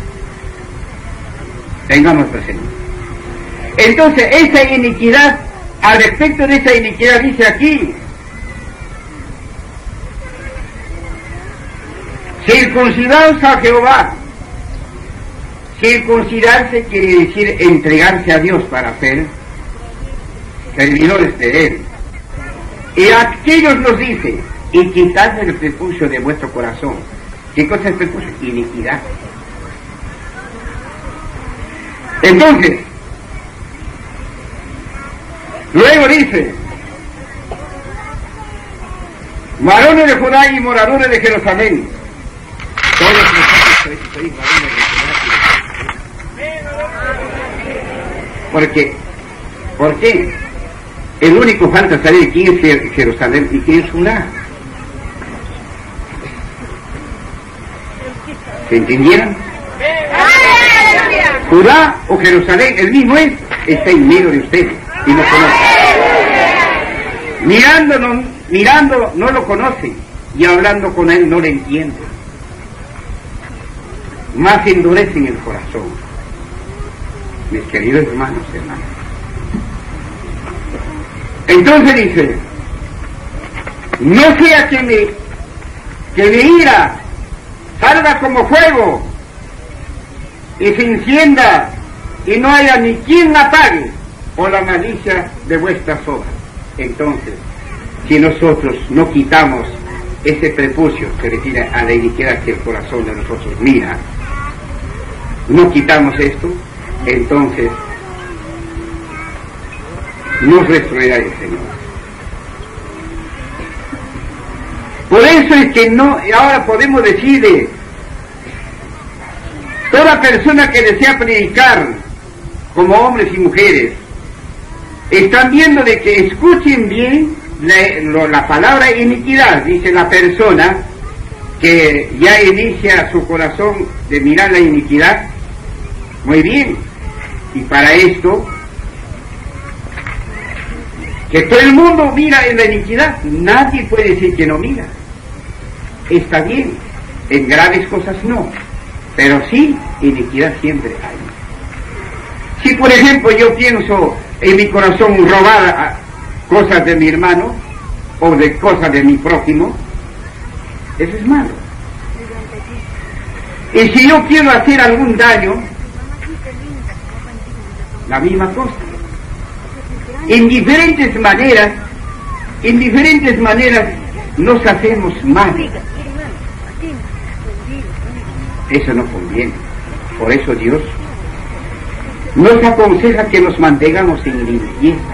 [SPEAKER 4] Tengamos presente. Entonces, esa iniquidad, al respecto de esa iniquidad, dice aquí, circuncidaos a Jehová. Circuncidarse quiere decir entregarse a Dios para ser servidores de Él. Y a aquellos nos dice, y quitad el prepucio de vuestro corazón. ¿Qué cosa es prepucio? Iniquidad. Entonces, luego dice, varones de Judá y moradores de Jerusalén, todos nosotros sois varones de Judá. ¿Por qué? El único falta saber quién es Jerusalén y quién es Judá. ¿Se entendieron? Judá o Jerusalén, el mismo es, está en medio de ustedes y no conocen. Mirando no lo conocen y hablando con él no le entienden. Más endurecen el corazón. Mis queridos hermanos. Entonces dice, no sea que mi ira salga como fuego y se encienda y no haya ni quien la apague por la malicia de vuestras obras. Entonces, si nosotros no quitamos ese prepucio que refiere a la iniquidad que el corazón de nosotros mira, no quitamos esto, entonces nos destruirá el Señor. Por eso es que no, ahora podemos decir, toda persona que desea predicar, como hombres y mujeres, están viendo de que escuchen bien la palabra iniquidad, dice la persona que ya inicia su corazón de mirar la iniquidad. Muy bien, y para esto, que todo el mundo mira en la iniquidad, nadie puede decir que no mira. Está bien, en graves cosas no, pero sí, iniquidad siempre hay. Si por ejemplo yo pienso en mi corazón robar cosas de mi hermano, o de cosas de mi prójimo, eso es malo. Y si yo quiero hacer algún daño, la misma cosa. En diferentes maneras nos hacemos mal. Eso no conviene. Por eso Dios nos aconseja que nos mantengamos en limpieza.